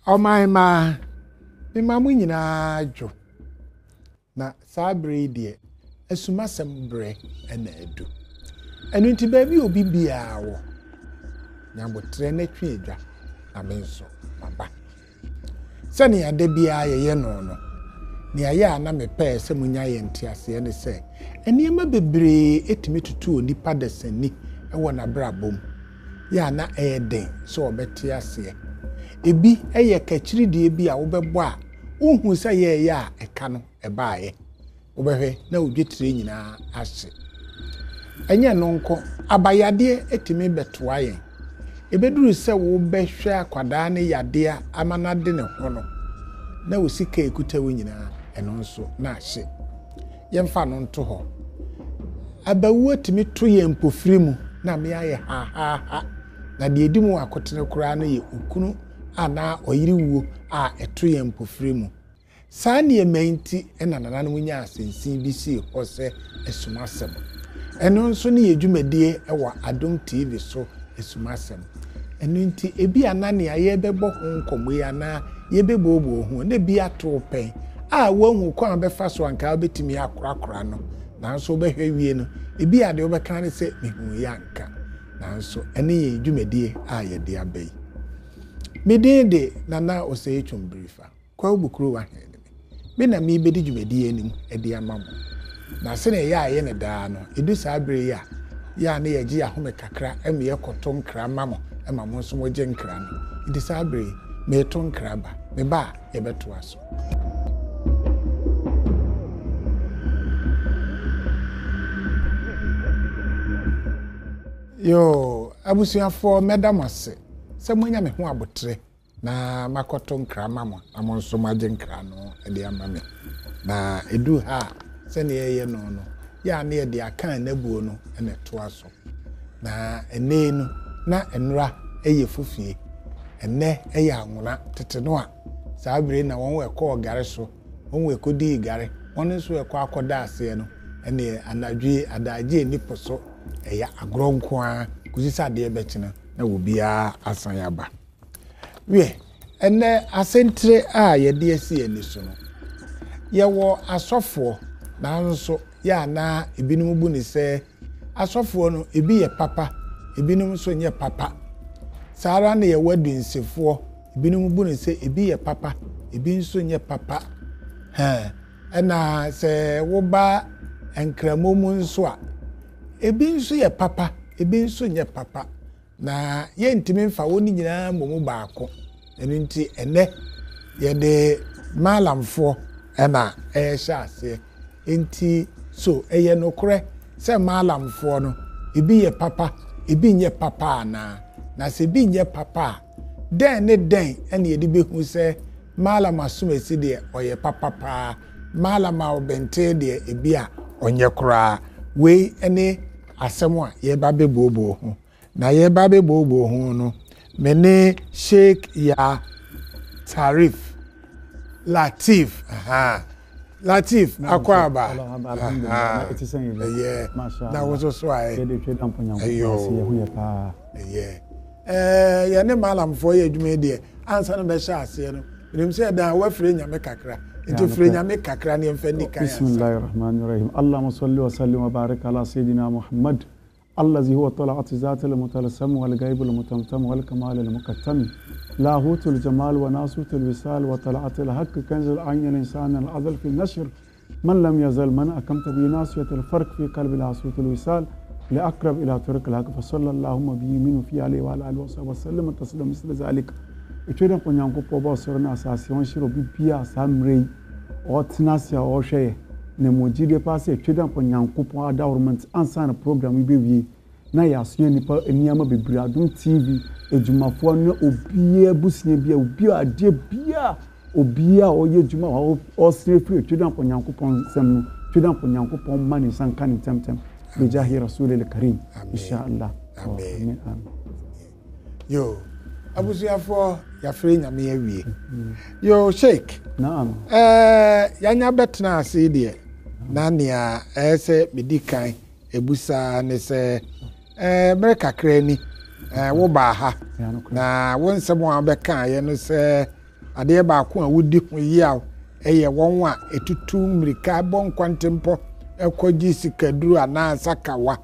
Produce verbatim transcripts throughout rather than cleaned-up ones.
my ma, me mamu nyina jo. Na sabre die, esuma sembre ena edu. Enu nti baby obi bia wo. Nyabotre na twe edwa na me nso maba. Sani ade bia ye ye no no. Ni aya na me pe se munya ye ntiase ne se. Eniema bebre etimi tutu onipa desani ewo na brabom. Ya na eden so obeti ase. Ebi eye kachiridie bi a wobebo a unhu se ye ya eka no ebaaye. Wobehwe na odwetire nyina ahye. Enye no nko abayade etimi betoa yen. Ebeduru se wo behwe akwada ne yade a amanade ne ho no. Na osika ekuta wo nyina eno nso na ahye. Yemfa no nto ho. Abawu etimi to ye mpofiri mu na me aye ha ha ha. Na de edimu akotene kura no ye okunu ana oyiriwuo a eto ye mpofiri mu. Saa ne emanti ena nanana munya asensin bi si ho se esumasem. Eno nso ne yedwumadie ewa Adom T V so esumasem. Eno nti ebi anane aye bebo ho nkomo ya na ye bebobo ho na bi ato pen a wahu kwa befa so anka betimi akorakora no nanso behwe wie no ebi ade obeka ne se mehu ya nka nanso ene ye dwumadie a ye de abai medede nana oseye chumbrifa kwa obukuru wa hene me na me bedi dwumadie nim ede amamo na se ne ya ye ne daa no edu sabre ya ya ne ye gi ahome kakra eme ye koton kra mamo ema mo nso mo je nkra no edu sabre me ton kra ba me ba ye beto aso. Yo, abusuafo medamase. Se munya me ho abotre na makoto nkra mamo, amon so maje nkra no e de amame. Na edu ha se ne ye no no. Ya na ye de akan na buo no e ne to aso. Na ene no na enra eye fofie. Ene eye anwona tete no a. Saa bere na won we ko gare so, won we kodi gare. Won nso we ko akoda ase no. Ene anadwe adaje ni poso. Eya agronko a kuzisa de ebekina na wo bia asan yaba we ene asentre a ye de esi eni so no ye wo asofo na nso ya na ebinum bu ni se asofo no ebi ye papa ebinum so nye papa sara na ye wadu nsefo ebinum bu ni se ebi ye papa ebi nso nye papa ha ena se wo ba enkramomu nso a ebi nso ye papa ebi nso nye papa na ye ntimi mfa woni nyina momu baako enu nti ene ye de malamfo ena e hya ase enti so eye nokore se malamfo no ebi ye papa ebi nye papa na na se ebi nye papa den ne den ene ye de behu se malama sumesi de oye papa pa malama obente de ebi a onye kura we ene asemo a ye ba be bobo ho na ye ba be bobo ho no mene Sheikh ya Tarif Latif aha Latif akwaba alhamdulillah etisan ye yeah na woso so aye ye de tweda mponyan ko se ye hu ye pa ye eh ye ne malam fo ye adwuma de ansa no be sha ase no nim se da wa fire nyame kakra into fire nyame kakra ne mfa ni kan bismillahir rahmanir rahim allahumma salli wa sallim wa barik ala sayidina muhammad allazi huwa tala'at zatul mutalassim wal ghaibul mutamtam wal kamal al mukattam lahutul jamal wa nasutul wisal wa tala'at al haqq kanzul ayn al insan al azal fi nashr man lam yazal man akamta bi nasiyat al farq fi qalb al asutul wisal لأقرب إلى طريق الحق فصلى اللهم به منه في عليه وعلى آله وصحبه وسلم تسليما مثل ذلك etweden ponyanko pobo soro na asase won hiro bibia samrei o tinasia o hwe ne mojide pass etweden ponyanko po adawrment ansa na program bi wie na ya so nipa eniama bebiri Adom T V ejumafo no obia busie bia obia ade bia obia oye juma o sire free etweden ponyanko pon sem no etweden ponyanko pon mani sanka ni temtem bijahi rasulil karim inshallah amen amen yo abusuafo ya free nyame awie yo Sheikh naam eh yanya betna ase de na nia ese medikan ebusa ne se eh breka krani eh wo ba ha na won semo abeka ye no se ade ba ko a wudi ho yi a eye won a etutu mrika bon kwantempo ekogi sikaduru ana sakawa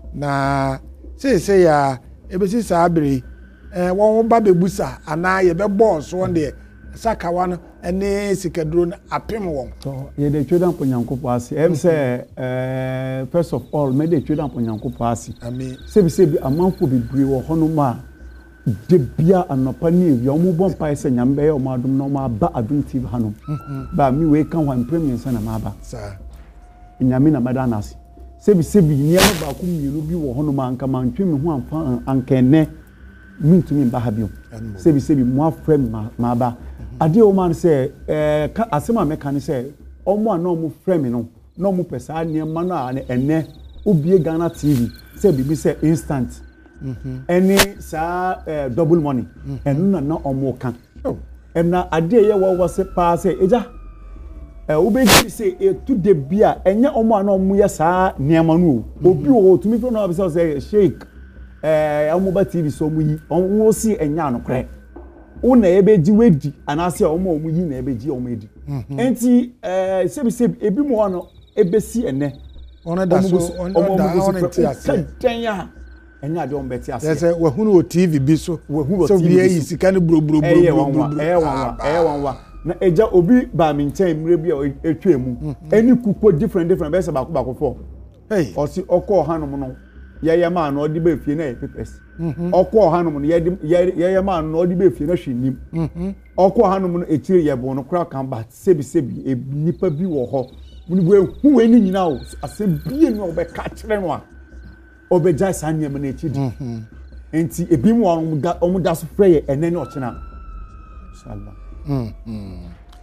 na sei sei ya ebesi sabere eh won ba bebusa ana ye be boss won de sakawa no ene sikaduru na apem won so ye de tweda ponyankopo ase em say eh first of all me de tweda ponyankopo ase amen sebi sebi amanfo bebre wo hono ma de bia anopa ni ewi omo bon pa se nyambe ye omo adum no ma ba adum T V hanom ba mi we kan wan premier sana ma ba sa nyame na madana ase sebi sebi ni anu ba ku mienu bi wo hono ma anka mantwe me ho amfa anka ne mintumi ba ha bio sebi sebi mo afrem ma ba ade o man say eh asema meka ne say omo ana omo frame no no mo pesa ne ma na ene obie Ghana T V say bibi say instant mhm any sa double money enu na na omo kan em na ade ye wo wo se pa say eja eh obeji say e to de bia enye omo ana omo ye sa ne ma no obi wo tumi fo na be say sheik eh omo ba T V so mu yi omo si enya no kre una ebeji wedi anase omo omo yi na ebeji omo edi enti eh sebi sebi ebi mo no ebesi ene ona da so ona da ona ti ase tenya enya de omo beti ase yes we hunu o T V bi so so bi yi sika ne bro bro bro eh wanwa eh wanwa eh wanwa na eja obi ba mi nchen mre bi etwa mu eni kuko different different be se ba ko ba ko fo hey osi okọ hanom no yeye ma na odi be fie na pepes okọ hanom no yeye yeye ma na odi be fie na hwenim okọ hanom no etire ye bo no kra kan ba sebi sebi nipa bi wo ho muni bu ehu eni nyina o asem bie no be ka kire no a obeja sanye me na echidi enti ebi mu omu da so freye enene ochina inshallah mhm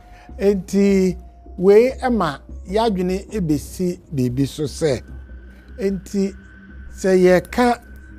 enti we ema yadwene ebesi bebi so se enti se ye ka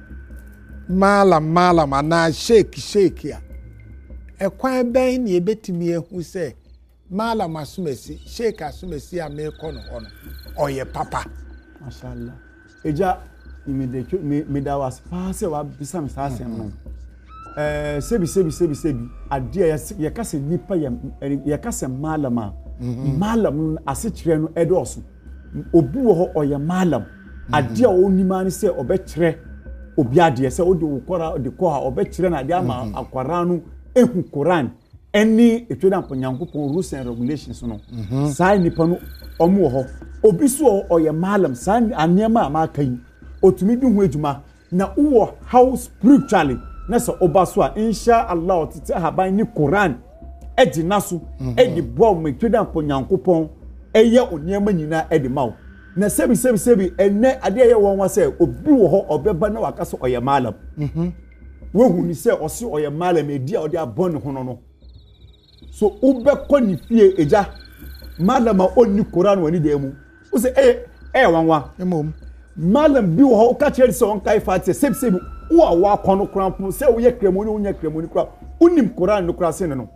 mala mala mana shake shake ya ekwan ben ni ebetimi ehu se mala masumesi shake asumesi a me kono ono oye papa mashallah eja immediate me da was pass wa bisam sa asem no eh sebi sebi sebi sebi ade ya kase nipa ya kase malama malam ase kire no edoso obi wo ho oye malam ade a onima ni se obekire obi ade se odi ukora de ko ha obekire na ade ama akwara no ehu Quran any etweda mponyankopon rules and regulations no sai nipa no omo ho obi so oye malam sai anema ma kan otumi di hu ejuma na uwo how spiritually na so oba so a insha Allah otite haban ni Quran edi naso edi bo me tweda mponyankopon eye oniema nyina edi mawo na sebi sebi sebi enne ade ye won wa se obi wo ho obeba na waka so oye malam mhm wo hu ni se osi oye malam edi a odi abon ho no no so ube ko ni fie eja malam a onni Quran wani de mu wo se eh eh wanwa emom malam bi wo ho ka chere se on kai fati sebi sebi wo a wa kono krampo se wo ye kremoni wo nya kremoni kra unim Quran no kra se no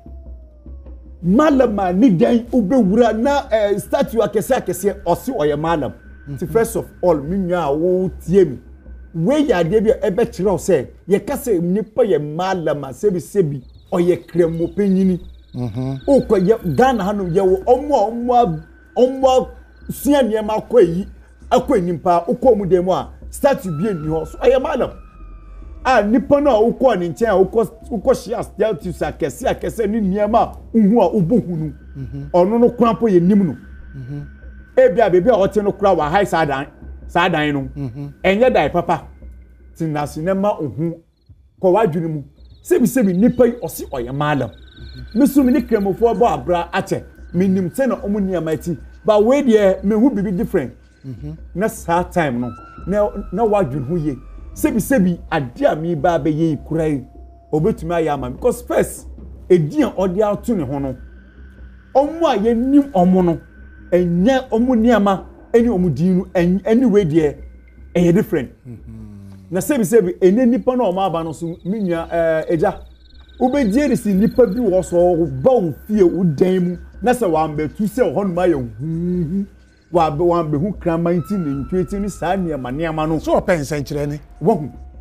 malam ma ni dan ube wura na eh, statue akese akese osi oye malam ti first of all minwa wo tie mi we ya de bi ebe kire o se ye kase nipa ye malam sebi sebi oye kremo penyini mhm o ko ye Ghana hanu ye wo omo omo omo sia ne ma ko yi akọ nimpa ukọ mu dem a statue bi eni ho so oye malam a nipa no ukọ ni nchen a ukọ ukọ shia statue akese akese ni niema uhu a ubuhunu ono no krampo ye nim no mhm e bia bebi a ote no kra wa high sadan sadan no mhm enye dai papa tinna sinema uhu ko wadwene mu sebi sebi nipa yi osi oye malam misu mi ni kremofo bo abra ache minim te na omu niema ti ba we de me hu bibi different mhm na sa time no na na wadwene hu ye sebi sebi ade a mi ba be ye kurai obetumi ayama because first edian odi auto ne ho no omu a ye nim omu no enye omu niama eni omu dinu anyway de e different na sebi sebi ene nipa na omu aba no so minya eh eja ubedie risi nipa bi wo so ba wo fie udan mu na se wa mbetu se ho no ma ye hu wa be wa be hu kramanti ne ntweti ni sa niama niama no so open senchire ni wo hu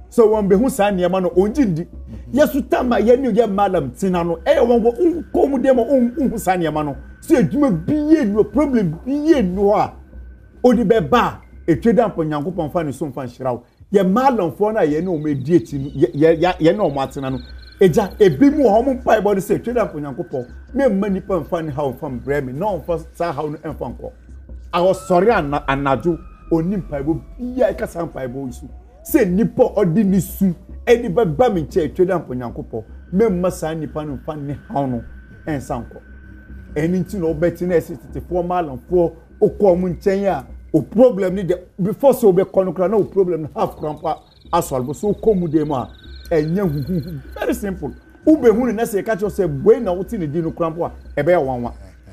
so won be hu sa niema no onjindi yesu tama ye ni ye malam tina no e won go unkom dem hu sa niema no so edwuma biye no problem biye no a odi be ba etweda mpo nyankopon fa ne so mfa nhirawo ye malam fo na ye ne o medi eti ye ye ne o matena no eja ebi mu ho mo pai body say etweda mpo nyankopon me mma nipa mfa ne how fam bremi no mfa sa how no mfa nko I was sorry anaju onim pai bo biya ka san pai bo isu se nipa odi ni su edi ba ba me che etweda mpo nyankopon me mma sa nipa no mfa ne how no ensa nko eni nti no beti na sixty four malam fo okọ mu nchen ya o problem ni de before so be konokra na o problem half crampa asolve so komu de ma enya hu very simple ube hu na se ka cho se boy na wuti ni di no crampa e be ya wanwa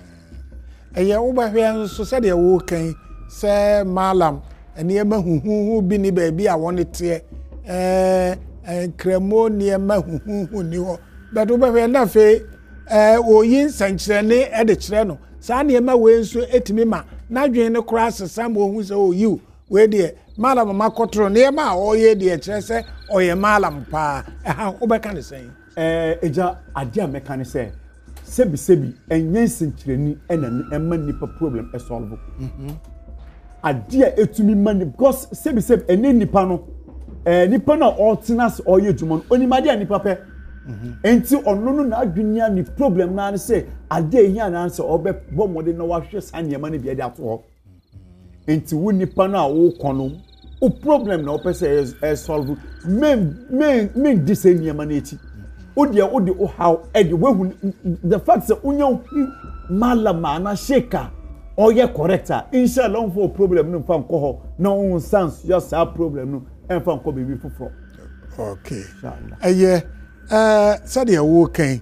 eye uba hwe so se de wo kan se malam ene ma hu hu bi ni ba bi a won te eh kremo ni ma hu hu ni ho but uba hwe na fe eh oyin sankyere ne e de kire no sa na ma we nso etimi ma na dwen ne kura sesam ohun se oyi we de malam makotro ne ma oye de kire se oye malam pa ha ubeka ne sen eh eja ade a meka ne se sebi sebi enyen sankyereni ena emma nipa problem e solve mhm ade a etumi mani because sebi sebi ene nipa no eh nipa na altinas oye dwuma no onimade a nipa pe enti ono no na adwenia ni problem na ne say ade ehia na answer obe bomode na wahwe sanyema ne bia de ato ho enti wo nipa na wo kono o problem na opese e solve men men men diseniema na eti o de o de o how e de wehu the fact say unya malama na sheka oye corrector inshallah on for problem no fa nko ho na on sans just a problem no en fa nko be bi foforo okay inshallah aye eh sade wo kan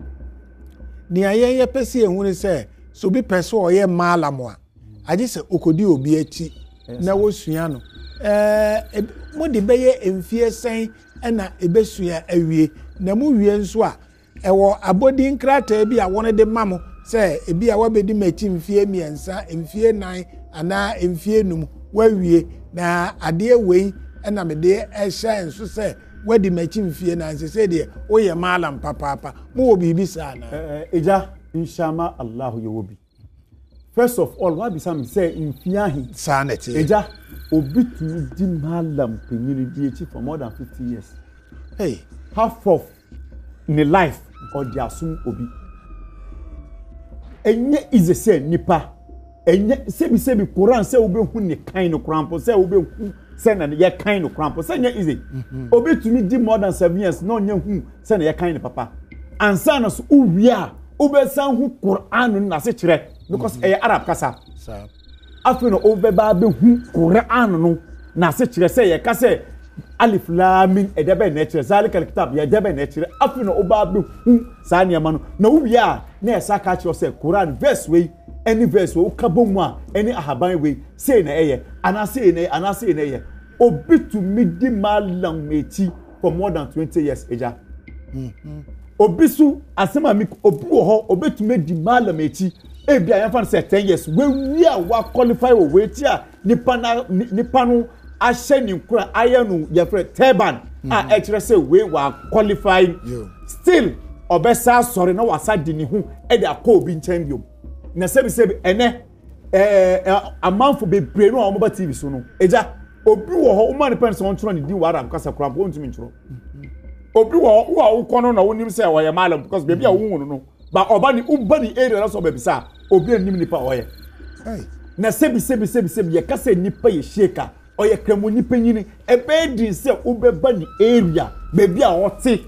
ni ayen ye pese ehunu se so bi pese oye malam a age se okodi obi achi na wosua no eh mo de beye emfie sen na ebesua awie na mu wie nso a ewo abodi nkrata bi a won de mamo se ebi a wabedi machi mfie miensa mfie nan ana mfie num wawie na ade wei na me de ehya nso se wadi machi mfie nan se se de oye malam papa mo wo bibi sa na eh eja inshallah Allah yobi first of all what be some say mfie ahi sa na ti eja obi tu di malam penyini di echi for more than fifty years hey half of ni life or the assume obi enye is say nipa enye sebi sebi Quran say obi hu ni kan no krampo say obi hu say na ye kan no krampo say nya easy obi to me di more than seven years no nya hu say na ye kan no papa ansa na so uwia obi san hu Quran na se kire because e Arab kasa sa afi no obi ba be hu Quran no na se kire say ye ka say alif lam mim edebe na kire zalikal kitab ya debe na kire afi no oba be hu sa niam no na uwia na esa ka kire say Quran verse we any verse we kabonmu a any ahaban we say na eye ana say na ana say na eye obi to me di malam mechi for more than twenty years eja mhm obi su asema mi obi wo ho obi to me di malam mechi e bia yan fan say ten years we wi a wa qualify we we ti a nipa na nipa no ahye ni nkura ayanu ye fre turban a e kire say we wa qualify still obesa sorry na wasa di ni hu e de akọ obi nchen biom na sebi sebi ene eh amanfo bebre no omo T V so no eja obi wo ho man pen so ntro ni di wara kasa kra bo ntumi ntro obi wo wo a wo kono na wonim say wo ye malam because baby a wo hunu no ba oba ni uba ni area na so baby sa obi anim nipa oye hey na sebi sebi sebi sebi ye kasa nipa ye sheka oye kramo nipa nyini e be di say ubeba ni area baby a wote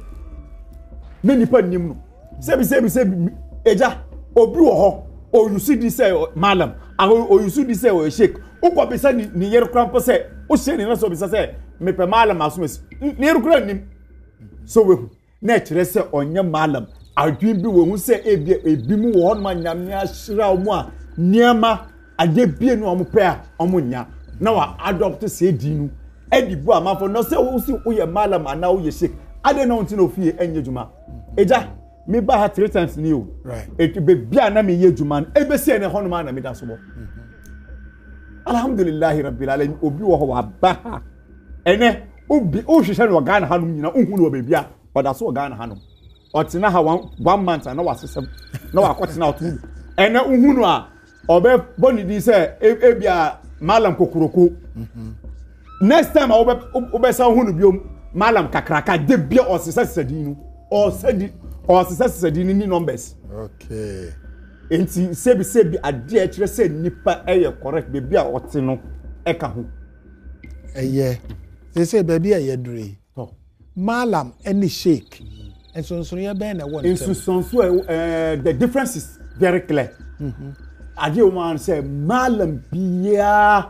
na nipa nim no sebi sebi sebi eja obi wo ho o you see this say malam o you see this say o sheik o ko be say ni yer krampo say o she ni na so be say me pe malam asumes ni yer kran nim so we na kire say onye malam adwin bi wo hu say ebi ebi mu wo ma nyame ahira o mu a niema ade bie no o mu pe a o mu nya na wa adopt say di nu edi bu amafo no say o si o ye malam ana o ye sheik ade na unti no fie enye juma eja me ba ha three times ni o right e be bia na me ye juma e be se ne hono ma na me da so bo alhamdulillah rabbil alamin obi wo ho wa ba ene obi o hwehwe no Ghana hanom nyina unhu no baby a oda so Ghana hanom otina ha one, one month na wasesem na wakotena otu ena unhu no a obe boni di say ebia malam kokuroko next time obe obe sa unhu no biom malam kakraka de bia osesa sedin no o sedi o sesa sedin ni numbers okay enti sebi sebi ade a kire say nipa eye correct baby a ote no eka ho eye they say baby eye dure to malam any shake and so so ya ben na one in so so uh, the difference is very clear mhm ade woman say malam bia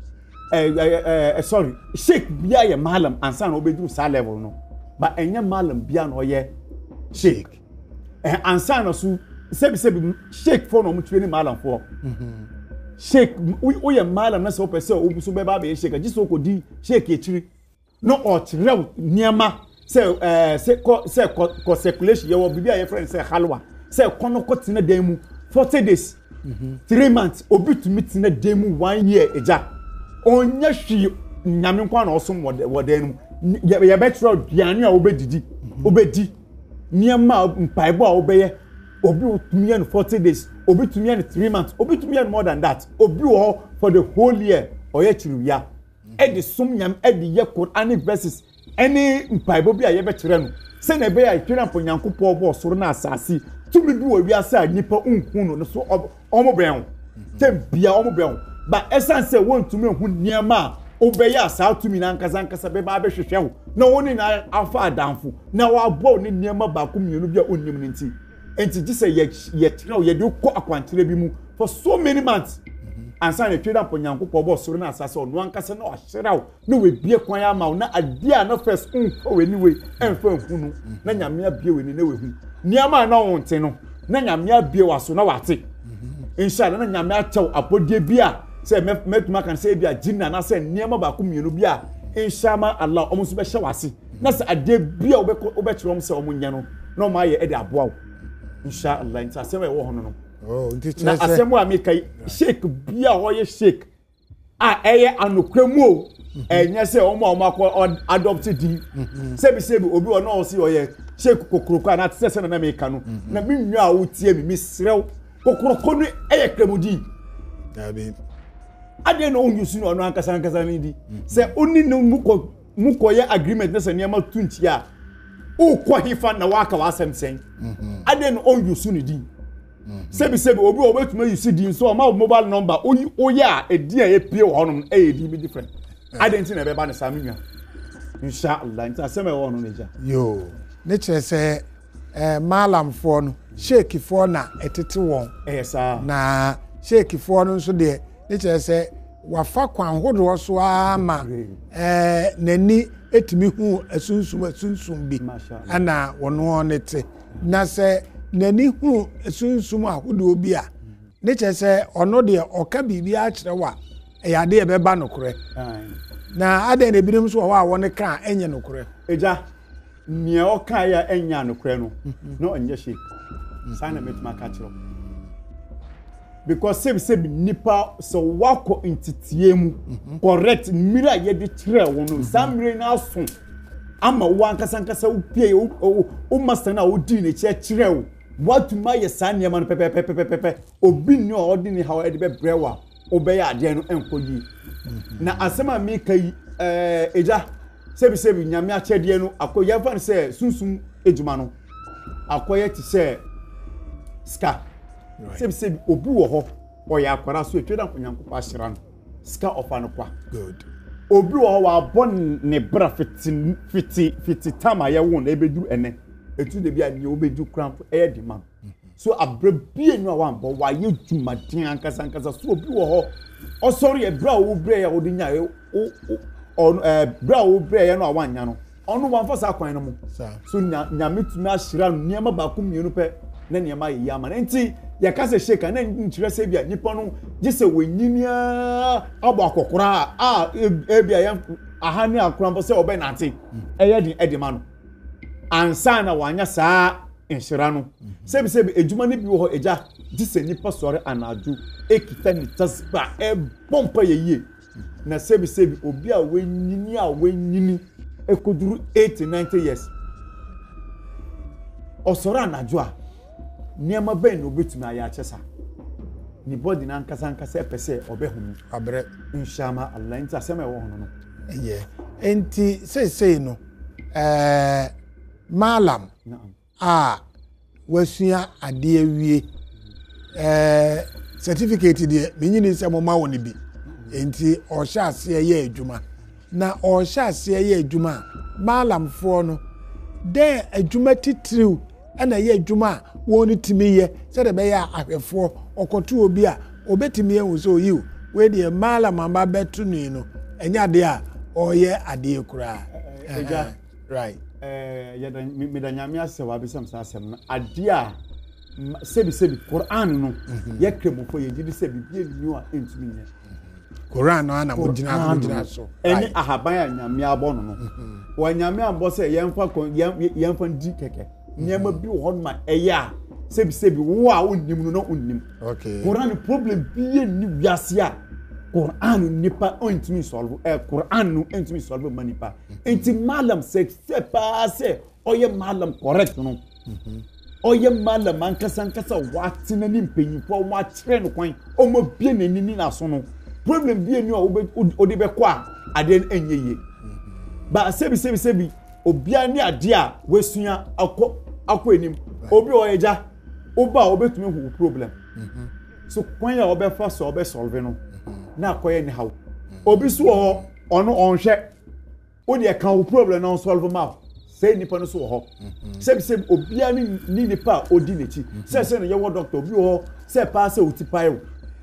eh uh, uh, sorry shake bia ye malam ansa na obedru sa level no but enye malam bia na oye shake eh ansa na so sebi sebi shake for no mutwe ni malam for mhm shake o ye malam na so pese o so be ba be shake ji so ko di shake etiri no o tirew niama say eh say say co circulation ye wo bibia ye friend say halwa say kono ko tina dan mu forty days mhm three months obi to meet na dan mu one year eja onya hwi nyame kwa na osom wodan mu ye betro duane a obedidi obedi niama mpaibo a obeye obi utumi an forty days obi tumi an three months obi tumi an more than that obi wo for the whole year oye chiruya e de sum nyam e de ye Quranic verses any mpaibo bi a ye betre no se na be ya twira mpo nyankopɔ bo soro na asase tumi bi wo wi asa nipa unhu no so omo bɛn tem bia omo bɛn ba essence se won tumi hu niama obeye asa tumi na nkasa nkasa be ba behwehwe ho na woni na afa adamfo na wa bo ni niama ba ko mienu bia onnim ne nti enti gise ye ye tira ye de ko akwantere bi mu for so many months ansa na tweda po nyankopɔ bo soro na asase ono ankasa na ohyerew na we bie kwan ya ma na ade a na first unfo we ni we enfa hunu na nyame abie we ni na we hu niama na wonte no na nyame abie waso na wate inshallah na nyame achew apodie bi a say metuma kan say bi a jinna na say niama ba ko mienu bi a inshallah Allah omo so be hye wase na say ade bi a obe obe kyerem say omo nya no na omo aye e de aboa inshallah inta asem e wo hono no oh nti na asem wa me kai shake bia wo ye shake a eye anokwemu o enye se omo omo akọ adopt di sebi sebi obi o no si o ye shake kokroko na tse se na me ka no na me nwa a wo tie mi mi srew kokroko no eye kremudi dabi ade no onyu su no no ankasa ankasa ni di se oni no muko muko ye agreement na se niam tunti a o ko hifa na waka wasem sen ade no onyu su ni di sebi sebi obi obetuma you see di so ma mobile number oyi oya edi a ye pie wo honom e edi bi different ade nti na be ba ne samunwa inshallah nti asem e wo no neja yo ne kire se eh malam fo no shake fo na etete won eh sa na shake fo no so de ne kire se wafa kwan hodo so ama eh nani etimi hu asunsum asunsum bi ana wono ne te na se nani hu asunsum ahodo bi a ne kire se ono de oka bibi a kire wa ya de e beba nokore na ade na ebinim so wa wo ne ka enye nokore eja nia oka ya enya nokore no no enye shake sana metuma ka kire because sebi sebi nipa so wako intitie mu correct mira ye de kire wo no samire na so ama wo ankasa ankasa wo pie o master na wo di ne kire kire wo what my sanya man pepe pepe pepe pepe obi ni o di ni how e de be brewa obe ya ade no enkoyi na asema mi kai eh eja sebi sebi nyame achede no akoya fan se sunsun ejuma no akoya ti se ska sebi sebi obi wo ho oya akwara so etweda nkonyankopɔ ahyira no ska ofa no kwa good obi wo ho wa bon ne bra fiti fiti fiti tama ye won ebedu ene etu de bia ni obedu cramp e de man so abrabie nu a wan bo wa ye dwumaden ankasa ankasa so obi wo ho o sorry e bra wo bre ya odi nya o o eh bra wo bre ya no awan nya no onu wan fa sa kwan no mu so nya nya metumi ahyira no niam ba ko mienu pe na niam ayi ama nti ya ka se shake na nkyire se bia nipa no gise wenyinia abo akokora a e bia ya ahane akora mbo se obe nante eye din edema no ansa na wanya saa enhyira no sebi sebi ejuma ne bi wo ho eja gise nipa sore anaju ekita ni tasba e bompa ye ye na sebi sebi obi a wenyini a wenyini ekuduru eighty ninety years osoro anajo a niema ben no betumi aya chesa ni body na nkasa nkasa epese obehunu abre inshallah Allah nti asema e wo hono no yeah enti say say no eh malam a wasua ade awie eh certificate de menyini se mo ma woni bi enti o sha ase ye adwuma na o sha ase ye adwuma malam fo no de adwuma titiriw ana ye adwuma woni timi ye se de be ya ahwefo okoto obi a obetimi ehu so yiw we de malam amba betu ni no enya de a o ye ade kura eja right eh ya da me da nyame ase wa bisam sa asem na ade a sebi sebi Quran no ye kremofo ye gidi sebi bie ni a entumi nye Quran no ana mudina mudina so eni ahaban a nyame abọ no no wa nyame abọ se yemfa yemfa di keke nyama bi wo ma eya sebi sebi wo a onnim no no onnim okay Quran problem bie ni wiase a Quran nipa ontumi solve eh Quran no ontumi solve manipa enti malam se se pa se oye malam correct no oye malam ankasa ankasa wati na ni mpanyimfo wa kire no kwan o mo bie na nini na so no problem bie ni o odi be kwa ade enyeye ba sebi sebi sebi obia ni ade a wasua akọ akọ enim obi oyeja oba obetumi hu problem so kwan ya obefa so obe solve no na akoye ni how obi so ho ono onhwe o de kan problem na solve ma say nipa no so ho sebi sebi obia ni ni nipa odi nechi say say no ye wo doctor obi ho say pa say otipai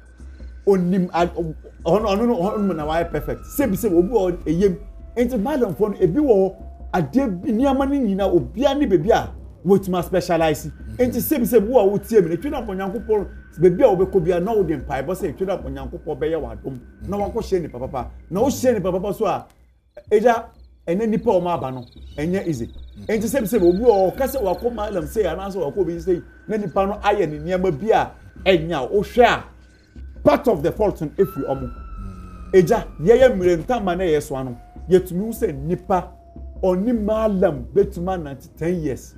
onim ono ono ono na why perfect sebi sebi obi ho eyem enti madam for ebi wo ade bi niama ni nyina obia ni bebi a wotima specialize enti sebi sebi wo a wotie mi twina ponyankopon bebi a obekọ bia na wo de mpai bo say twina ponyankopon be ye wadom na wakọ hye ni papa na wo hye ni papa so a eja ene nipa o ma aba no enye easy enti sebi sebi obi o kase wakọ malam say ana so wakọ bi say na nipa no aye ni niama bi a enya wo hwe a part of the fault in every omo eja ye ye mmerenta ma na ye so ano yetumi wo say nipa oni malam betuma ninety ten years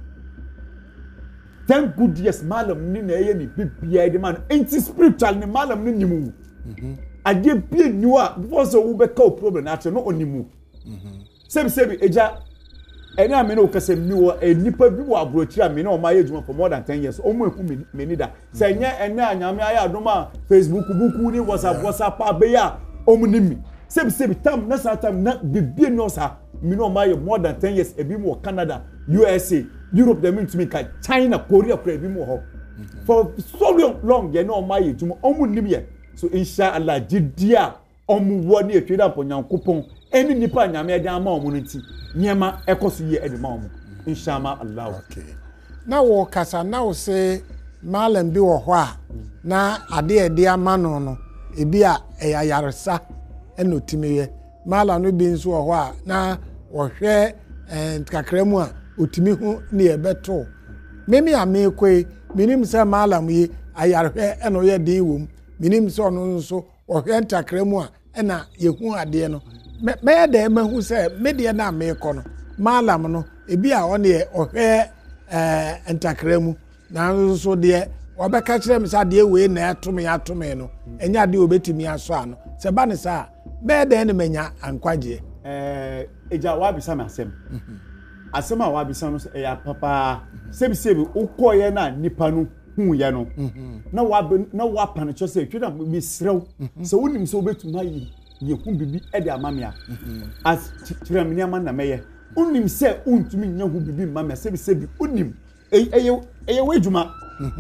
ten good years malam ni na ye ni bibia de man enti spiritual ni malam ni nimu mhm ade bie niwa before so wo be ka problem na no onimu mhm sebi sebi eja eni ame na okase mi wo enipa bi wo abrochira me na o ma ye juma for more than ten years o mo eku me ni da se nya ene anyame aya adoma Facebook buku ni WhatsApp WhatsApp abe ya o mu nimi sebi sebi tam na sa tam na bibie no sa me no ma ye more than ten years ebi mo Canada U S A Europe them to me ka China Korea kra ebi mo ho for so long long ye no ma ye juma o mu nimi ye so inshallah jidia o mu wo ni etwe da ponyankopon eni nipa nyame de ama omo nti niema ekoso ye ede ma omo inshallah Allah okay na wo kasa na wo se malam bi wo ho a na ade ede ama no no ebi a eya yaresa eno timiye malam no bi nso wo ho a na wo hwe nkakramu a otimi hu ne ebeto memi amekwe minim se malam yi ayarhwe eno ye din wom minim se ono nso wo hwe ntakramu a ena yehu ade no me me de mahu se me de na me ko no malam no ebi a one ye ohwe eh entakramu na nso de obeka kire me sa de we na atome atome no enya de obetimi aso ano se ba ne sa me de ne manya ankwaje eh eja wa bisa me asem asem a wa bisa no e ya papa sebi sebi ukoye na nipa no hu ye no na wa na wa pane cho se tweda mi srew se wonim se obetuma yi ye hu bibi e de amamia as tira me niama na meye unim se untumi nya hu bibi mamia sebi sebi unim eye eye wejuma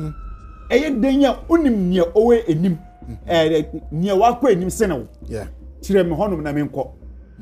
eye denya unim nia owe enim eh nia wakọ enim se na wo yeah tira me honum na me nko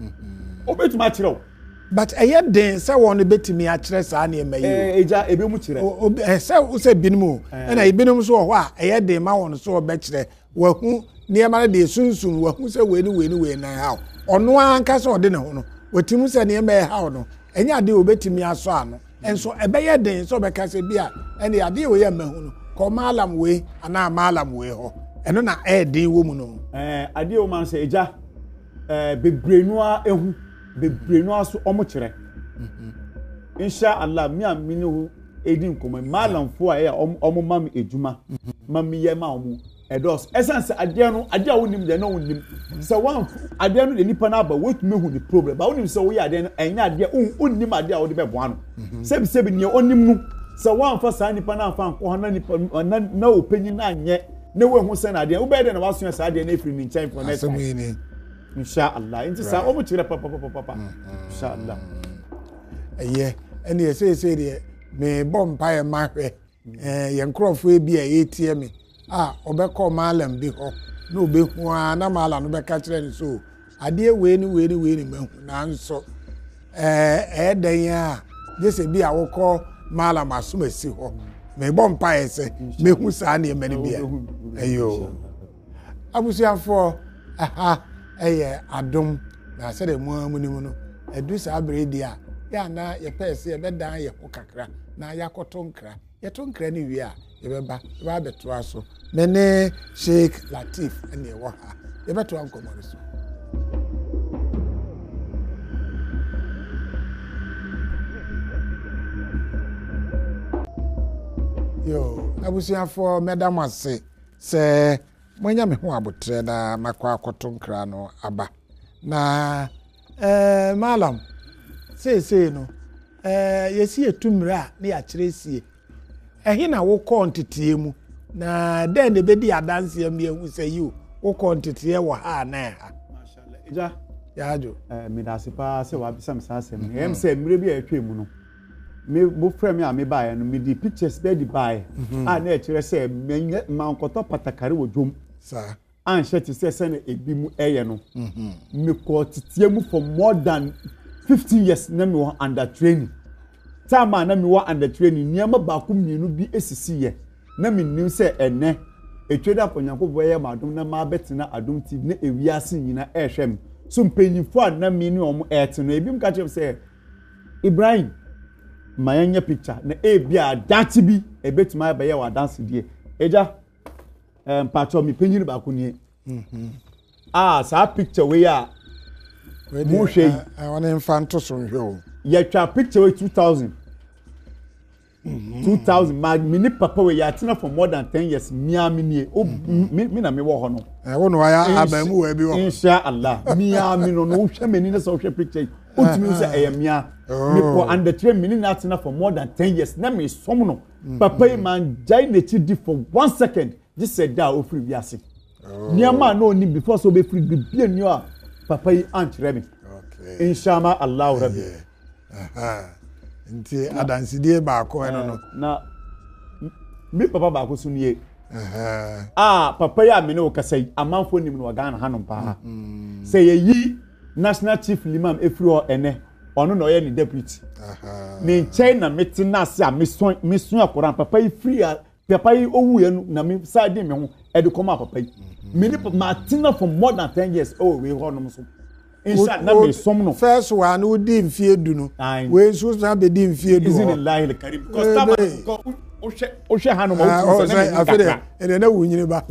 obetuma tira wo but eye den se won betimi a kire sa na emayi eh eja ebe mu kire se se binimu na ibinum so ho a eye den ma won so be kire wa hu niema na de sunsun wa hu se we ni we ni we na ha ono anka so de ne ho no watimu se niema e ha no enya ade obetimi aso ano enso ebe ye den so be ka se bia ene ade we ye mahu no ko malam we ana malam we ho eno na e den wo mu no eh ade o man se eja eh bebrenu a ehu bebre no aso omo kire insha Allah me a me ne edi nkoma malamfo a ya omo mam ejuma mam ye ma omo edos essence ade no ade a wonim de no wonim se wan ade no de nipa na ba wetumi hu the problem ba wonim se wo ya ade no enya ade unnim ade a wo de be boa no sebi sebi ne onim no se wan fa sa nipa na fa nko na nipa na na opanyi na anye ne we hu se na ade wo be de na waso sa ade na efiri ni nchen for next time insha Allah inti sa omo kire papa papa papa insha Allah eye ene ye say say de me bom pa ye ma hwe eh ye nkrofo e bi a etie me ah obekọ malam bi ho na obehu a na malam no beka kire ni so ade we ni we ni we ni mahu na nso eh eh dan ya jese bi a wokọ malam asomasi ho me bom pa ye se mehu sa na me ni bia ayo abusuafo aha eye adom na se de mu amunimu no edu sa abredi a ya na ye pese ye bedan ye ho kakra na yakoto nkra ye to nkra ni wi a ye beba ba beto aso me ne Sheikh Lateef ene wo ha ye beto ankomo so yo abusuafo medam ase se monya me ho abotre na makwa akoto nkra no aba na eh malam say say no eh yesi etumra na ya kiresie ehe na wo kontete mu na den de bedi adanse am ye hu say you wo kontete wo ha na ha mashallah ija ya ajo eh me da sipa se wa bisam sa asem em se mire bi atwa mu no me bo frame a me bae no me di pictures be di bae a na e kire se menye mankoto patakare wo dwom sa an sheti se se na ebi mu eye no mhm me ko tete mu for more than fifteen years na me wo under training time na me wo under training niam ba ku mienu bi esisi ye na me nim se ene etweda ponyanko boye ma adom na ma betina adom ti na ewiase nyina ehwem so mpanyifo a na me ni omo etino ebi mka chem se Ibrahim mayanya picture na ebia dati bi ebetuma ba ye wa dance die eja em patcho mi panyini ba ku nie mhm ah sa picture we ya mo hwe I want infanto so hwe o ye twa picture we two thousand two thousand mag mini papa we ya tena for more than ten years miami nie o mi na me wo ho no eh wo no ya abamu we bi wo insha Allah miami no no hwe meni na so hwe picture o timi say e mia me for under train mini na tena for more than ten years na me som no papa man jai na chi di for one second just said da o free biase niama no ni before so be free bibia ni a papa yi antre me okay inshallah Allah rabbi aha nti adansidie ba ko eno no na mi papa ba ko sunie aha ah papa ya me ne o kasai amanfo nim no Ghana hanom pa say yi national chief limam efri o ene ono no ye ni deputy aha ni China metina se a meson meson akora papa yi free papa yi owu ye na me side me ho e de come papa yi me ni Martina for more than ten years oh we honom so insha na me som no first one wo di mfie du no we so na be di mfie du izin Allah el karim because tama ko o she o she hanu mo o say afede ene na wunyini ba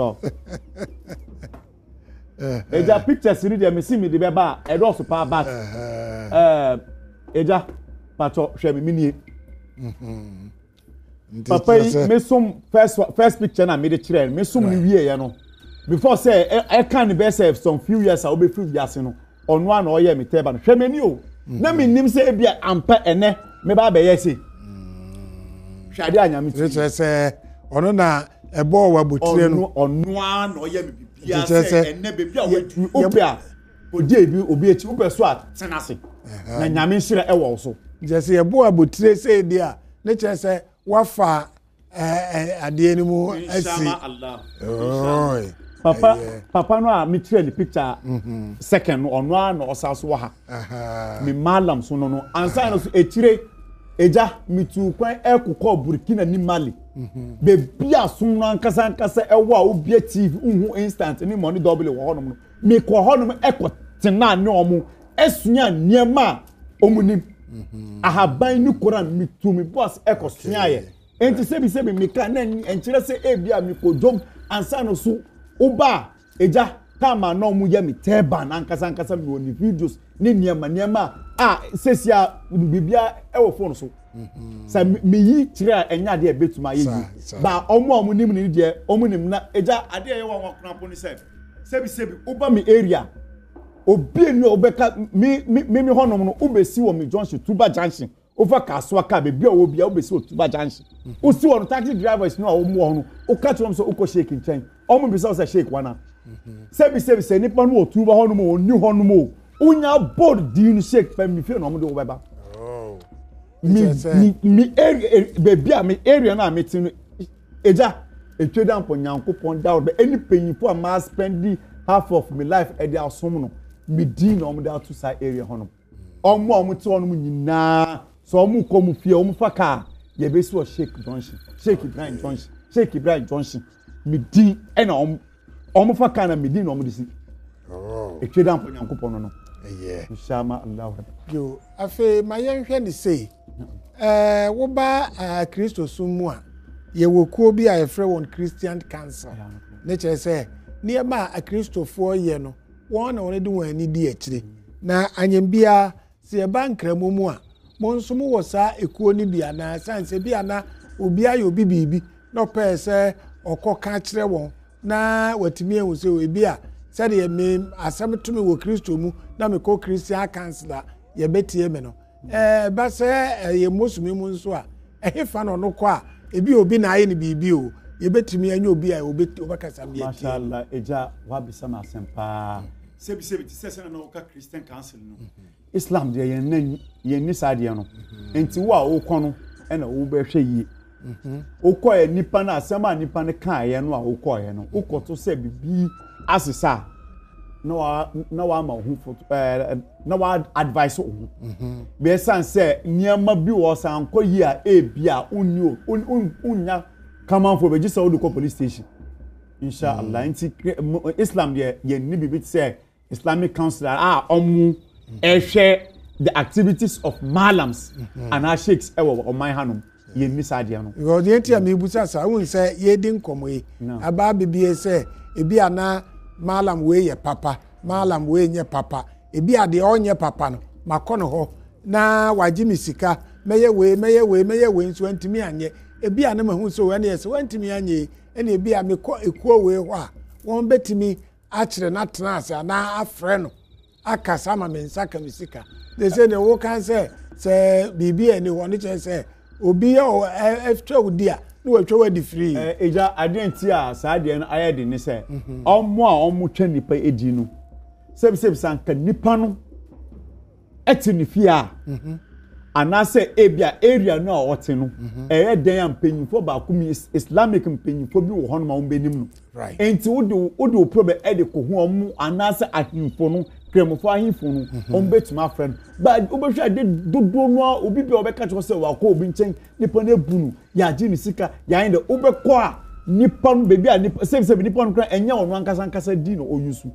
eh eja pictures ni dia me see me de be ba e do so pa back eh eja pato hwe me minie mhm papa me som first first picture na me de kire me som ni wie ye no before say e can be say some few years I will be free biase no onu ana oye me teba no hwemani o na me nim se bia ampa ene me ba be yesi hwade anyame ti se se onu na ebo wa botire no onu ana oye me bibia se ene be bia wetu obi a odi ebi obi echi wo so a tenase na nyame nhire e wo so je se ebo wa botire se dia ne che se wafa eh ade ni mu asi inshallah Allah oi papa papa no a me tire the picture second ono ana osaso wa ha aha me malam so no no ansa no so etire eja mitu kwan ekukọ Burkina ni Mali be bia sun no ankasa ankasa ewo a obia T V unhu instant ni money double wo honom no me ko honom ekọ tena ne omu esunya niema omunim ahaban ni Quran mitu me boss ekọ sunya ye enti sebi sebi me ka na enkire se ebia me ko dom ansa no so uba eja Kama no mu ye me turban ankasa ankasa me oni videos ni niema niema ah sesia bibia e wo phone so sa me yi kire enya de betuma ye yi ba omo omo nim ni de omo nim na eja ade ye won wakona poni se sebi sebi oba me area obi enu obeka mi mi mi honom no obesi wo me junction Tuba junction over Kaswa ka be bia obi a obesi wo Tuba junction o si wo taxi drivers no a wo mo no o ka to so o ko shake nchen omo bi so shake wana sebi sebi se nipa no Tuba honom o ni honom o unya board di no shake pa mi fe no mo de wo beba oh mi mi area be bia mi area na mi tin eja etweda mpo nyankopon da be any penyifo am spend half of my life e dey asom no me di na omo da to side area honom omo omo ti honom nyina so omo kom fie omo fa ka ye be so shake junction shake Ibrahim junction shake Ibrahim junction me di e na omo omo fa ka na me di na omo di si oh etweda mpo nyankopon no eh inshallah Allah yo afi mayenhwe ni sei eh wo ba Kristo sumu a ye wokuo bi a efre won Christian Council ne chere say niema a Kristofo ye no won na won de won ani di akire na anyembia se bankramu mu a mo nso mu wo sa ekuo ni bia na sanse bia na obi ayo bibibi no pe se okoka kire won na watimi ehu se obi a se de me asem tumi wo Kristo mu na me ko Christian Council ye betie me no eh ba se ye mosumi mu nso a ehefa no no kwa ebi obi na aye ni bibi o ye betimi anya obi a obi obakasa me mashallah eja wa bisama sempa sebi sebi ti sese na oka Christian Council no Islam de ye nan ye ni sade no enti wo a wo kono e na wo be hwe yi wo ko ye nipa na asema nipa ne kan ye no a wo ko ye no wo ko to se bibi asesa na wa na wa ma hu foto eh na wa advice hu be san se niama bi wo san ko yi a e bi a unni unya come on for be just all the police station inshallah inti Islam ye ye ni bibi say Islamic Council ah omu ehwe the activities of malams and our sheikhs e wo my hanum ye ni sadia no because the enti am ibusa sa won say ye din komo yi aba bibi say ebi ana malam we ye papa malam we nye papa ebi ade onye papa no makono ho na waji misika meye we meye we meye we nso antimi anye ebi ane mahu so we na yese wantimi anye ene ebi a mekọ ekuo we ho a won betimi a kire na tenase na afre no akasa ma mensaka misika they say the wo kan say say bibi ene ho ne che say obi o eftwa odi a no watwa wadi free eh eja adenti a saade no ayede ne say omo a omo twa nipa edi no sebi sebi sanka nipa no eti ni fia anase ebia area no a wote no eye den ampanyimfo ba ku mi Islamic mpanyimfo bi wo hono ma wombenim no right enti wo de wo de problem e de ko ho omo anase ahimfo no kremfo ahimfo no ombetuma friend ba obehwa de dodo no obi bi obeka cho se wa ko obi nchen nipa na bunu ya ji ni sika ya inde obekọ a nipa no bebi a nipa sebi sebi nipa no kra enya ono ankasa ankasa di no oyusu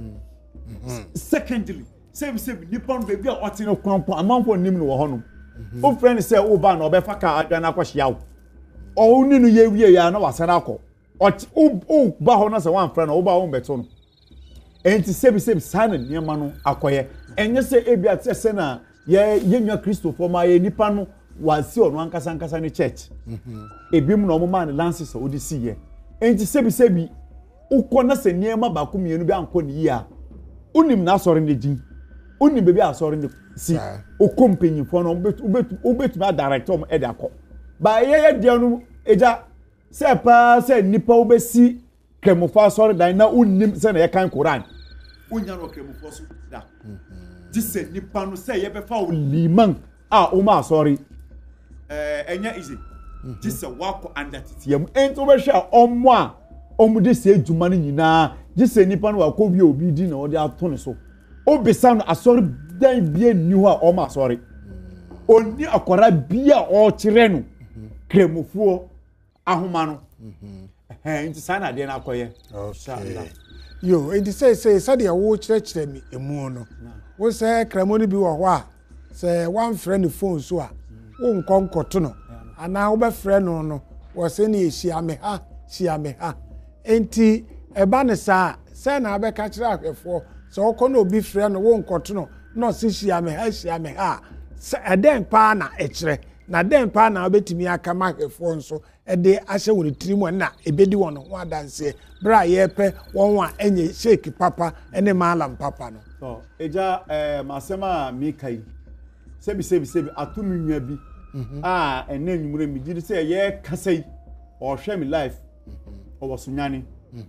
secondly sebi sebi nipa no bebi a ote no krampo amanfo nim no wo hono o friend say o ba na obefa ka adwa na akwhia wo o ni no ye wie ya na wasara akọ o o ba ho na se wan friend o ba wo beto no enti sebi sebi sana niema no akoye enye se ebi atese na ye yenwa Christopher ma ye nipa no wasi ono ankasa ankasa ne church mhm ebi mu no mo man lances o di si ye enti sebi sebi ukọ na se niema ba ku mienu bi anko ni yi a unim na asori ne jin unim bebi asori ne si o company fo no obetu obetu obetu ba director mo e da akọ ba ye ye dia no eja se pa se nipa obesi kremofo asori dan na unim se na ye kan Quran unya no kremofo so da dise nipa no se ye be fa o liman a o ma asori eh enya easy dise wako under titiam ento be hwa omo a omo de se adwuma no nyina dise nipa no wako bi obi di na o de ato ne so obesa no asori dan bia ni ho a o ma asori oni akora bia o kire no kremofo ahoma no eh enti sana de na akoye inshallah yo enti say say sadia wo kire kire mi emu no wo say kremoni bi wo ho a say one friend phone so a wo nkonkoto no ana wo be friend no no wo say na ehia me ha hia me ha enti eba ne sa say na abeka kire ahwefo so okọ na obi frɛ no wo nkoto no no si hia me ha hia me ha eden pa na ekire na den pa na obetimi aka ma ahwefo nso ede ahye woni tirimu na ebedi won ho adanse bra ye pe won wa enye shake papa ene malam papa no so eja eh masema mi kai sebi sebi sebi atumi nwa bi ah ene nwumre mi gidi se ye kasai o hwe mi life o wosunyane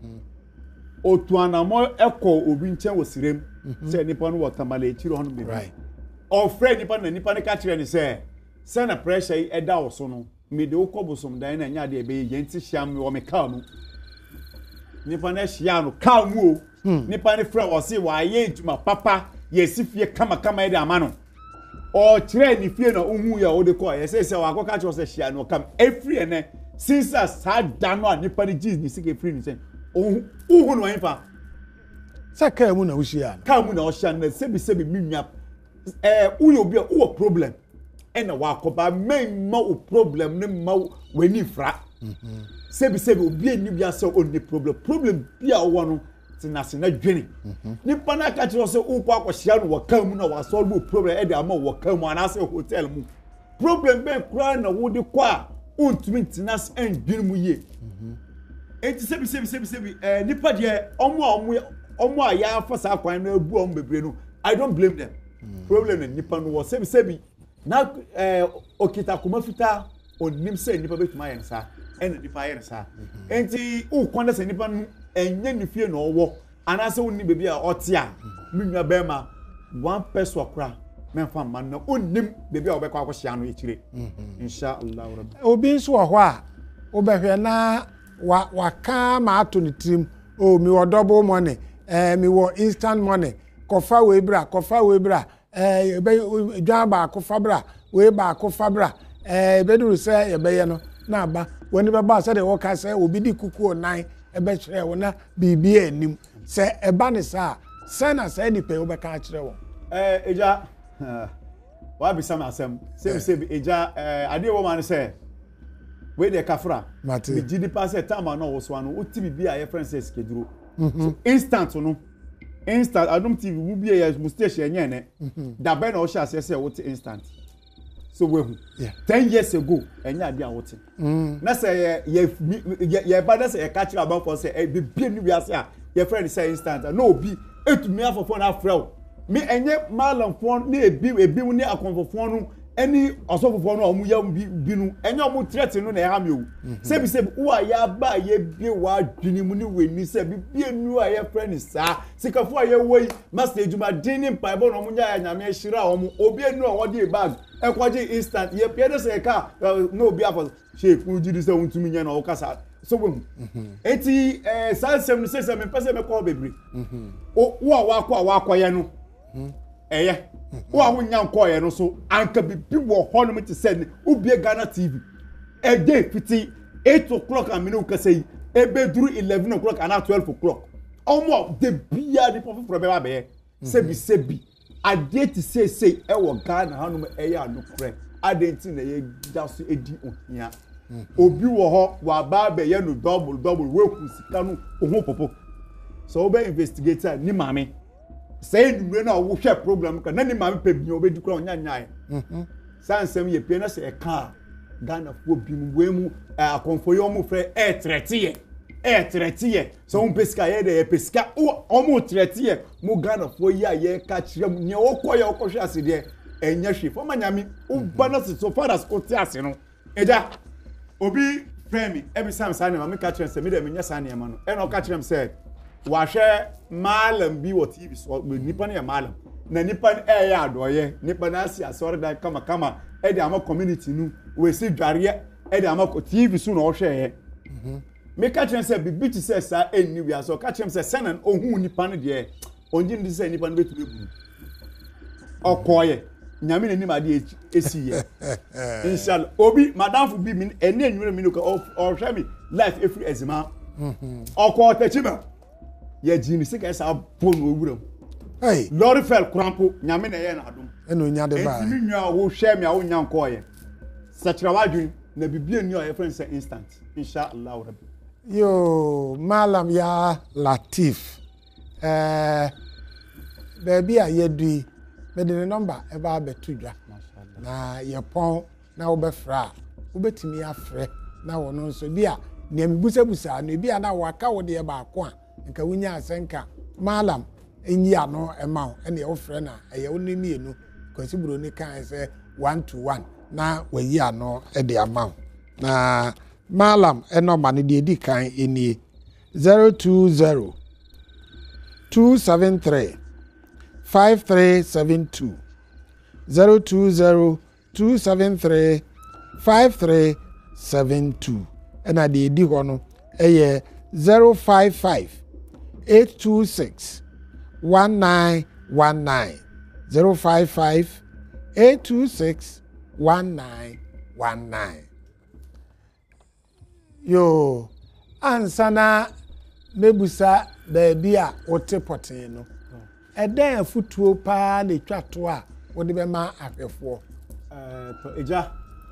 otu anamo eko obi nchen wosirem se nipa no wotamale chiro hono bi right o friend nipa na nipa ne ka kire ni se se na pressure e da wo so no me de ukobosom dan na nya de be ye nti hia me wo me ka mu nipa na hia no ka mu o nipa ne friend wo se wa ye ntuma papa ye sifie kama kama e de amano o kire ni fie na ohu ya o de ko ye se se wa akoka che wo se hia no kam every ene since as had done no nipa ni jesus ni sike free ni say ohu ohu no anfa sa ka mu na wo hia ka mu na o hia na sebi sebi minwa eh uyo bi o problem ena wakoba men ma o problem ne ma weni fra mhm sebi sebi obi eni bia se oni problem problem bia wo no tinase na dwene mhm nipa na ka kire se ukwa akohia no waka mu na wa solve problem e de ama waka mu ana se hotel mu problem ben kura na wo de kwa untumi tinase en dwene mu ye mhm enti sebi sebi sebi sebi eh nipa de omo omo omo aya fa sa kwan na abu omo bebre no I don't blame them mm. problem na nipa no wo sebi sebi na eh okita kuma fita onim se nipa betuma yen sa en nipa yen sa enti u kwanda se nipa no enye ni fie no owo anase woni bebi a otia minwa bema one person akra menfa man na onim bebi a obekwa akohia no ekire insha Allah rabbi obi nso wo ho a obehwe na wa waka ma ato ni trim o mi wo double money eh mi wo instant money kofa we bra kofa we bra eh be dwan ba kofa bra we ba kofa bra eh be duru se ye be ye no na ba woni be ba se de wo ka se obi di kuku onan e be kire wo na bibi anim se e ba ne sa se na se ni pe wo be ka kire wo eh eja wa bi sama asem se se eja eh ade wo man se we de kafra mi gidi pass e time na wo so anu o ti bibi a ye friends ke duro so instant no instant adum tv wo bi e mu station enye ne da be na o sha se se wo ti instant so we hu ten years ago enye ade a wo ti na se ye ye ye ba na se e ka kira about for se e bibi ni wi ase a ye friend say instant na obi etumi afofo na frel me enye malam fon na ebi ebi ni akonfofo no any osofofo no omu ya binu enye omu threat no na ya me o sebi sebi wo ya ba ye bi wa dwini mu ni weni se bi bi enu a ye friend sa sikafo a ye woi master ejuma dinin paibo no omu nya ya nyame hira omu obi enu a wodi bag ekwaje instant ye pede se ka no obi afo sheik ujidi se untumi nya na o kasa so we eti eh sansem no se se me pese me call bebre o wo wa kwa wa kwa ye no eye wo a wonya nko ye no so anka bibi wo ho no mti se ubie Ghana T V e dey fiti eight o'clock and minute ka say e be duru eleven o'clock and twelve o'clock omo de bia di prof pro be ba be sebi sebi ade ti say say e wo Ghana ha no e ya no kre adenti na ye daso edi ohia obi wo ho wa ba be ye no double double we ku sika no ohun popo so we be investigator ni mame say numre na wo hwe program ka na ni mame pe bi obedi kura onya nyae mhm sansem ye pe na se e ka Ghana fo bi mu we mu akonfo yo mu fre e tretiye e tretiye so un pesca ye de pesca o omu tretiye mu Ghana fo ya ye ka kire mu ne okoye okohwe ase de enya hwe fo manyami u balance so far as oti ase no eja obi frame every time say na mame ka kire se me de me nya sa na ma no e na o ka kire me say wa hwe malam bi wo T V so nipa na malam na nipa e ya adoye nipa na asi asore da kama kama e de ama community nu we si dware e de ama T V so na o hwe ye mhm me ka kire say bibi ti say sa eni wi aso ka kire say senan ohun nipa no de onji ndi say nipa no betu ebu okoye nyame nani ma de esi ye inshallah obi madam fu bi mi eni enwure mi no ka o hwe mi life every ezima mhm okọ techima ye jini sika sa bon owuram hey lori fel krampo nyame na ye na adom eno nya de ba enti nwa wo hwe me a wo nya nko ye sachira wadwin na bibie ni o ye friend say instant inshallah rabbi yo malam ya Latif eh baby a yedui me de number e ba betu dwa na ye pon na wo be fra wo betimi afre na wo no nso bi a ne mebusa busa no bi a na waka wo de ba ko a nka wunya asenka malam enyi ano ema ene wo frɛ na eye wo nimi enu kwasi buro ni kan say one to one na wayi ano e de ama na malam eno ma ne de di kan eni zero two zero two seven three five three seven two zero two zero two seven three five three seven two ena de di ho no eye zero five five eight two six one nine one nine zero five five eight two six one nine one nine. Yo, ansana mebusa baby a wote poten no. Eden afutuo pa na twato a wode be ma ahwefo. Eh to eja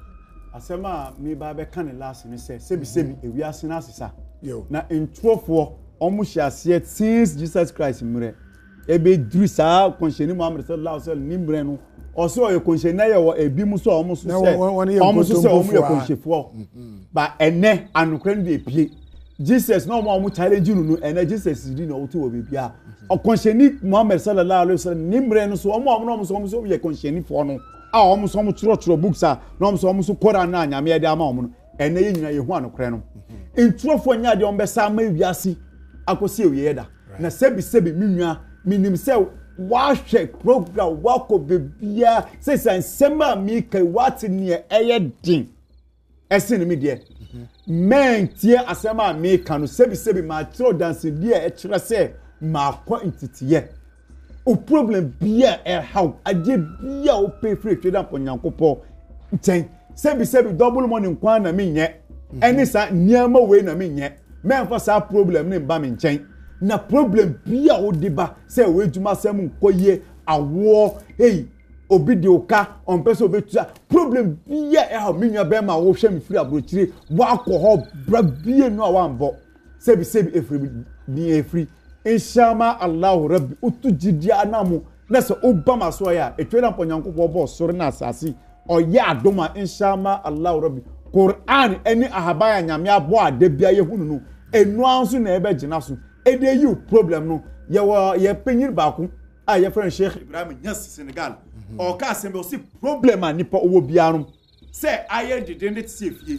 asema mi ba be kan last ni say sebi sebi ewiase na asesa. Yo. Na entrofo omo hyiase since Jesus Christ mure. Ebe dru sa konhyeni Muhammad sallallahu alaihi wasallam ni mure no. Oso ye konhyeni na ye wo ebi mu so omo so say. Omo so say omo ye konhyefo. Ba ene anokran de pie. Jesus no mo challenge nu no ene Jesus di na wotu wo bibia. Okonhyeni Muhammad sallallahu alaihi wasallam ni mure no so omo omo no so omo so ye konhyeni fo no. A omo so omo churo churo books a no omo so omo so Quran na anyame ye de ama omo no. Ene ye nyina ye hu anokran no. Enturofo nya de omo be sa ma wiase akosi ewie da. Na sebi sebi minwa minim se wa hwe program wa ko bebia se san sema mi kai wati ne eye din ese ni de men tie asema mi kanu sebi sebi ma tro dance dia e kire se ma kwa intitiye o problem bia e how ade bia o pay free trade up onyankopo nten sebi sebi double money nkwan na mi nye eni sa niama we na mi nye men for sa problem ni ba mi nchen na problem bia o diba se we djuma sem nkoye awo hey obi de oka on person obetua problem bia e ha minwa be ma wo hwe me free abrochire wa alcohol bra bia no wa mbo sebi sebi efri ni efri inshallah allah rabbi utujidi anamu na se obama so ya etwena ponyankopɔ bo soro na asasi oye adoma inshallah allah rabbi Quran eni ahabaya nyame abo ade bia ye hunu no enu anso na ebe gina so ede you problem no ye wo ye penyir baako a ye friend Sheikh Ibrahim Nyas Senegal o ka sembe osi problem a nipa owo bia no se aye dede ne tiefie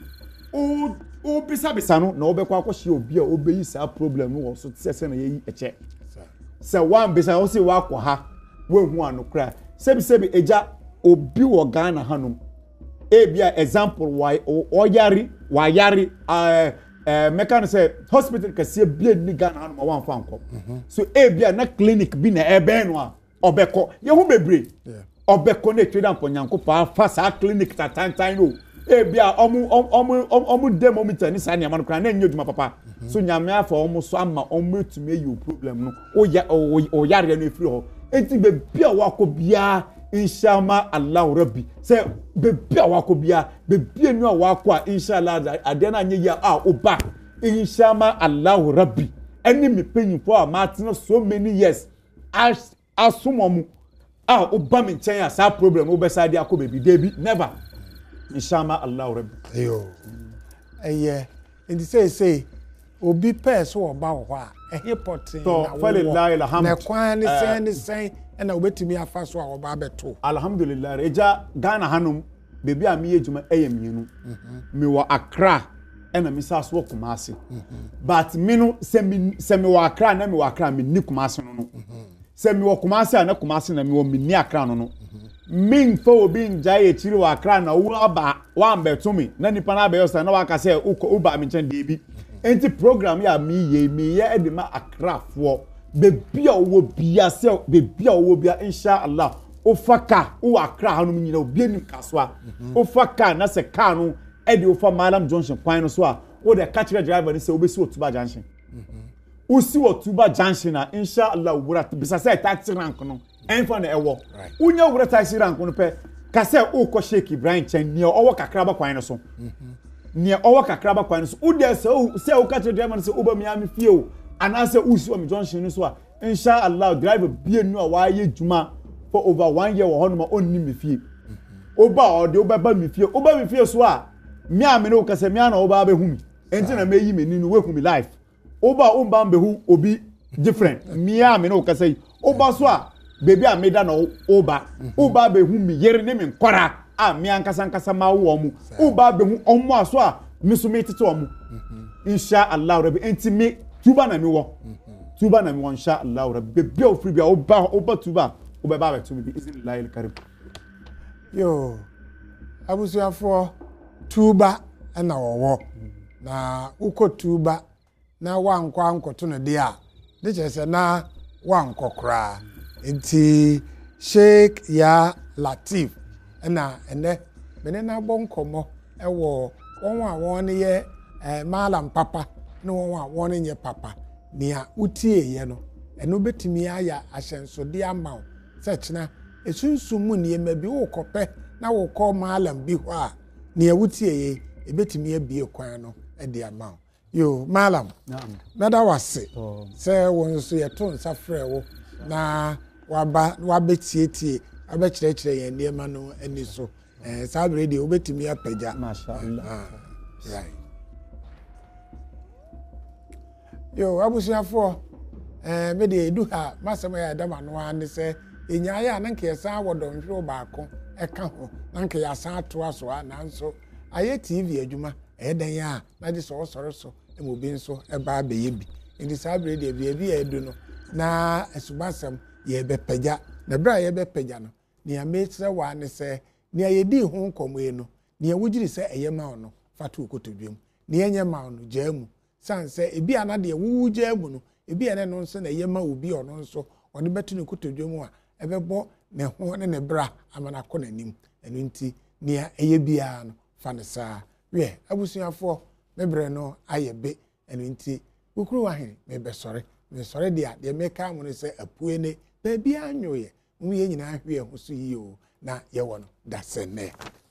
o o bisa bisa no na obekwa akohye obi a obeyi sa problem no wo so tse na ye eche se wan bisa o si wa akọ ha we hu anokra sebi sebi eja obi wo Ghana hanom e bia example why o yari wa yari eh eh meka say hospital kase bia ni Ghana hanom wan fa nkom so e bia na clinic bi na ebe no a obeko ye hu bebre obeko na trade am ponyanko pa fa sa clinic tatantan no e bia omu omu omu demo meter ni sa ne amano kra na enye duma papa so nyame afa omu so ama omu etumi you problem no o ya o yare no efiri ho enti be bia wako bia inshallah allah rabbi say be bia wako bia be bia nu wako a inshallah ade na anye ya a oba inshallah allah rabbi eni me penyin for a martin so many years as asumomu ah oba me nchen ya sa problem obesa de akobe bi debi never inshallah allah rabbi ayo eye enti say say obi pese oba wo a ehe potin to falillahi alhamd na kwan ni sen ni sen na obetimi afa so a oba abeto alhamdulillah eja Ghana hanum bebi a me ejuma eyemienu me wo Accra ena me sa so Kumasi but me no se me se me wo Accra na me wo Accra me ni Kumasi no no se me wo Kumasi na Kumasi na me wo me ni Accra no no min fo obi nja ye chiri wo Accra na wo aba wa mbeto me na nipa na be yo na wa ka se uko uba me nchen debi enti program ya mi ye mi ye e ma Accra fo bebia wo bia se bebia wo bia inshallah o faka o Accra hanum nyina obi ni kaswa o faka na se ka no e de o fa Malam Junction kwan no so a o de catch driver ni se obesi Otuba Junction o si Otuba Junction na inshallah wura bisa se taxi rank no enfa na ewo unya wura taxi rank no pe ka se o ko Sheikh Ibrahim chen ne o kakra ba kwan no so ne o kakra ba kwan no so o de se o se o catch driver ni se oba mi ami fie o anase usi o mi junction so a insha Allah driver bie nu a wa ye juma for over one year wo hono ma onni me fie oba o de oba ba me fie oba me fie so a me a me no kase me ana oba ba hu mi enti na me yi me ni no we hu mi life oba o mba mbe hu obi different me a me no kase oba so a baby a me da no oba oba be hu mi yere ne me nkora a me ankasa ankasa ma wo mu oba be hu omo aso a me so me tete omo insha Allah rabbi enti me tuba na me wo tuba na me wo insha Allah rabbi be o free be oba oba tuba oba ba to me bi izin lail karim yo abusuafo tuba na wowo na uko tuba na wankọ ankoto no de a de chese na wankọ kra enti Sheikh Ya Latif na ene mene na bonkomo ewo won a won ye eh, malam papa na won a won nye papa nia utie ye no eno betimi aya ahyensode ama se chena esunsumu ne ma bi wo kope na wo ko malam bi ho a nia utie ye ebetimi abie kwan no e de ama yo malam naam nada wase se won so ye to nsa frɛ wo na waba wabetietie abɛkyerɛkyerɛ yɛn nneɛma no ani so eh saa bredi obetumi apagya masha Allah right yo abusuafo eh me de edu ha masɛm ya dama no ane sɛ enyaye ananke yɛsan wodonhwero baako ɛka ho nanke yɛsan atoa so ananso ayɛ T V adwuma ɛdan ya na de so sɔre so emobi nso ɛba abɛyɛ bi ndi saa bredi bi bi edu no na esubasɛm yɛbɛpagya na bra yɛbɛpagya no nea metre wa ne sɛ nea yɛdi ho nkomo yi no nea wugiri sɛ ɛyɛ ma no fatu okotodwem nea nyɛ ma no gyaa mu san sɛ ebi ana de wuwu gyaa mu no ebi ene no nso na ɛyɛ ma obi ɔno nso ɔde bɛto ne kotodwem a ɛbɛbɔ ne ho ne ne bra amana kɔ nanim ɛno nti nea ɛyɛ bia no fa ne saa we abusuafo mebre no ayɛ be ɛno nti ukuru wahen me bɛsɔre me sɔre dia de meka mo ne sɛ apue ne baabi anwoye mu yɛ nyina hwe ho so yi o na yɛ wɔ no da sɛ nɛ